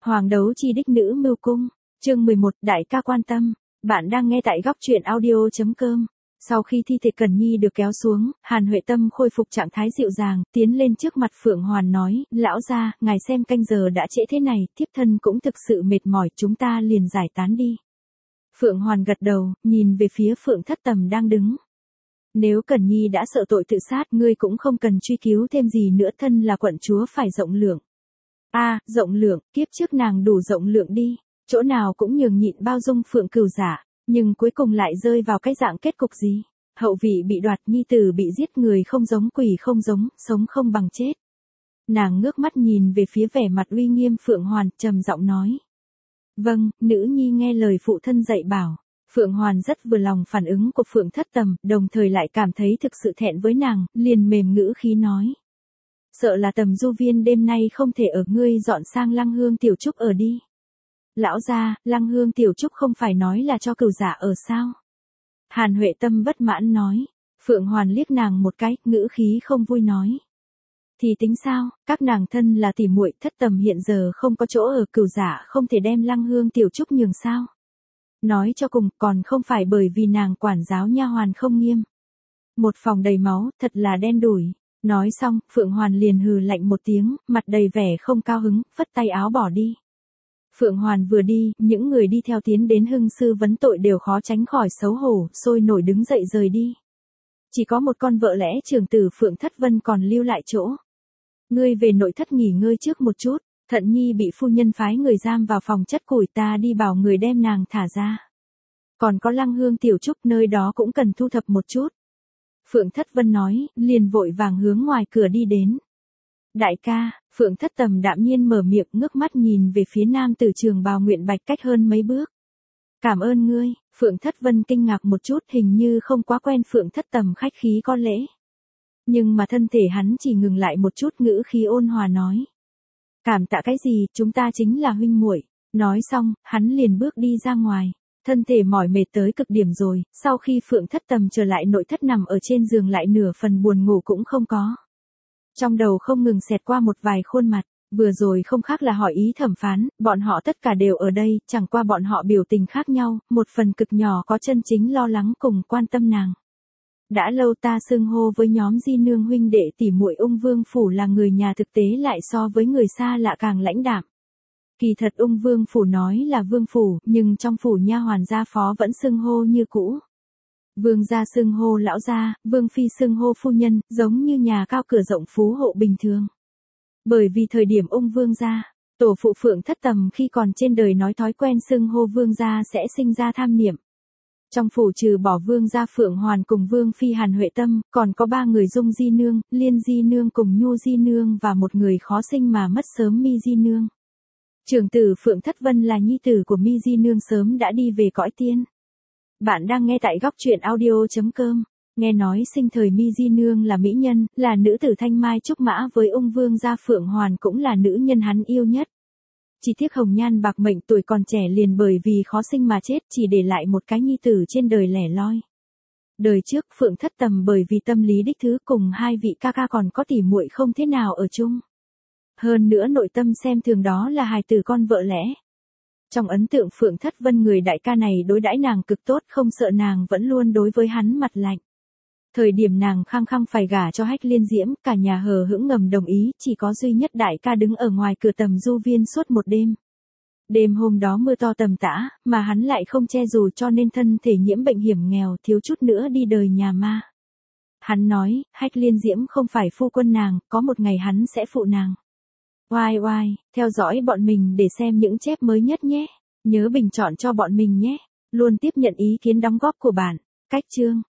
Hoàng đấu chi đích nữ mưu cung, chương 11, đại ca quan tâm. Bạn đang nghe tại góc truyện audio.com. Sau khi thi thể Cần Nhi được kéo xuống, Hàn Huệ Tâm khôi phục trạng thái dịu dàng, tiến lên trước mặt Phượng Hoàn nói, lão gia, ngài xem canh giờ đã trễ thế này, thiếp thân cũng thực sự mệt mỏi, chúng ta liền giải tán đi. Phượng Hoàn gật đầu, nhìn về phía Phượng Thất Tầm đang đứng. Nếu Cần Nhi đã sợ tội tự sát, ngươi cũng không cần truy cứu thêm gì nữa, thân là quận chúa phải rộng lượng. Rộng lượng, kiếp trước nàng đủ rộng lượng đi, chỗ nào cũng nhường nhịn bao dung Phượng Cửu Giả, nhưng cuối cùng lại rơi vào cái dạng kết cục gì? Hậu vị bị đoạt, nhi tử bị giết, người không giống quỷ không giống, sống không bằng chết. Nàng ngước mắt nhìn về phía vẻ mặt uy nghiêm Phượng Hoàn, trầm giọng nói. Vâng, nữ nhi nghe lời phụ thân dạy bảo. Phượng Hoàn rất vừa lòng phản ứng của Phượng Thất Tầm, đồng thời lại cảm thấy thực sự thẹn với nàng, liền mềm ngữ khí nói. Sợ là Tầm du viên đêm nay không thể ở, ngươi dọn sang Lăng Hương Tiểu Trúc ở đi. Lão gia, Lăng Hương Tiểu Trúc không phải nói là cho Cửu Giả ở sao? Hàn Huệ Tâm bất mãn nói. Phượng Hoàn liếc nàng một cái, ngữ khí không vui nói. Thì tính sao, các nàng thân là tỉ muội, Thất Tầm hiện giờ không có chỗ ở, Cửu Giả không thể đem Lăng Hương Tiểu Trúc nhường sao? Nói cho cùng, còn không phải bởi vì nàng quản giáo nha hoàn không nghiêm. Một phòng đầy máu, thật là đen đủi. Nói xong, Phượng Hoàn liền hừ lạnh một tiếng, mặt đầy vẻ không cao hứng, phất tay áo bỏ đi. Phượng Hoàn vừa đi, những người đi theo tiến đến hưng sư vấn tội đều khó tránh khỏi xấu hổ, sôi nổi đứng dậy rời đi. Chỉ có một con vợ lẽ trưởng tử Phượng Thất Vân còn lưu lại chỗ. Ngươi về nội thất nghỉ ngơi trước một chút, Thận Nhi bị phu nhân phái người giam vào phòng chất củi, ta đi bảo người đem nàng thả ra. Còn có Lăng Hương Tiểu Trúc, nơi đó cũng cần thu thập một chút. Phượng Thất Vân nói, liền vội vàng hướng ngoài cửa đi đến. Đại ca, Phượng Thất Tầm đạm nhiên mở miệng, ngước mắt nhìn về phía nam tử trường bào nguyện bạch cách hơn mấy bước. Cảm ơn ngươi. Phượng Thất Vân kinh ngạc một chút, hình như không quá quen Phượng Thất Tầm khách khí có lễ. Nhưng mà thân thể hắn chỉ ngừng lại một chút, ngữ khí ôn hòa nói. Cảm tạ cái gì, chúng ta chính là huynh muội. Nói xong, hắn liền bước đi ra ngoài. Thân thể mỏi mệt tới cực điểm rồi, sau khi Phượng Thất Tầm trở lại nội thất nằm ở trên giường lại nửa phần buồn ngủ cũng không có. Trong đầu không ngừng xẹt qua một vài khuôn mặt, vừa rồi không khác là hỏi ý thẩm phán, bọn họ tất cả đều ở đây, chẳng qua bọn họ biểu tình khác nhau, một phần cực nhỏ có chân chính lo lắng cùng quan tâm nàng. Đã lâu ta xưng hô với nhóm di nương huynh đệ tỉ muội, Ung Vương Phủ là người nhà, thực tế lại so với người xa lạ càng lãnh đạm. Kỳ thật Ung Vương Phủ nói là Vương Phủ, nhưng trong phủ nha hoàn gia phó vẫn xưng hô như cũ. Vương gia xưng hô lão gia, Vương phi xưng hô phu nhân, giống như nhà cao cửa rộng phú hộ bình thường. Bởi vì thời điểm Ung Vương gia, tổ phụ Phượng Thất Tầm khi còn trên đời nói thói quen xưng hô Vương gia sẽ sinh ra tham niệm. Trong phủ trừ bỏ Vương gia Phượng Hoàn cùng Vương phi Hàn Huệ Tâm, còn có 3 người Dung di nương, Liên di nương cùng Nhu di nương và một người khó sinh mà mất sớm, Mi di nương. Trưởng tử Phượng Thất Vân là nhi tử của Mi di nương, sớm đã đi về cõi tiên. Bạn đang nghe tại góc truyện audio.com. Nghe nói sinh thời Mi di nương là mỹ nhân, là nữ tử thanh mai trúc mã, với Ung Vương gia Phượng Hoàn cũng là nữ nhân hắn yêu nhất. Chỉ tiếc hồng nhan bạc mệnh, tuổi còn trẻ liền bởi vì khó sinh mà chết, chỉ để lại một cái nhi tử trên đời lẻ loi. Đời trước Phượng Thất Tầm bởi vì tâm lý đích thứ cùng 2 vị ca ca còn có tỉ muội không thế nào ở chung. Hơn nữa nội tâm xem thường đó là hài tử con vợ lẽ. Trong ấn tượng Phượng Thất Vân, người đại ca này đối đãi nàng cực tốt, không sợ nàng vẫn luôn đối với hắn mặt lạnh. Thời điểm nàng khăng khăng phải gả cho Hách Liên Diễm, cả nhà hờ hững ngầm đồng ý, chỉ có duy nhất đại ca đứng ở ngoài cửa Tầm du viên suốt một đêm. Đêm hôm đó mưa to tầm tã, mà hắn lại không che dù, cho nên thân thể nhiễm bệnh hiểm nghèo, thiếu chút nữa đi đời nhà ma. Hắn nói, Hách Liên Diễm không phải phu quân nàng, có một ngày hắn sẽ phụ nàng. Oai oai, theo dõi bọn mình để xem những chép mới nhất nhé. Nhớ bình chọn cho bọn mình nhé. Luôn tiếp nhận ý kiến đóng góp của bạn. Cách chương.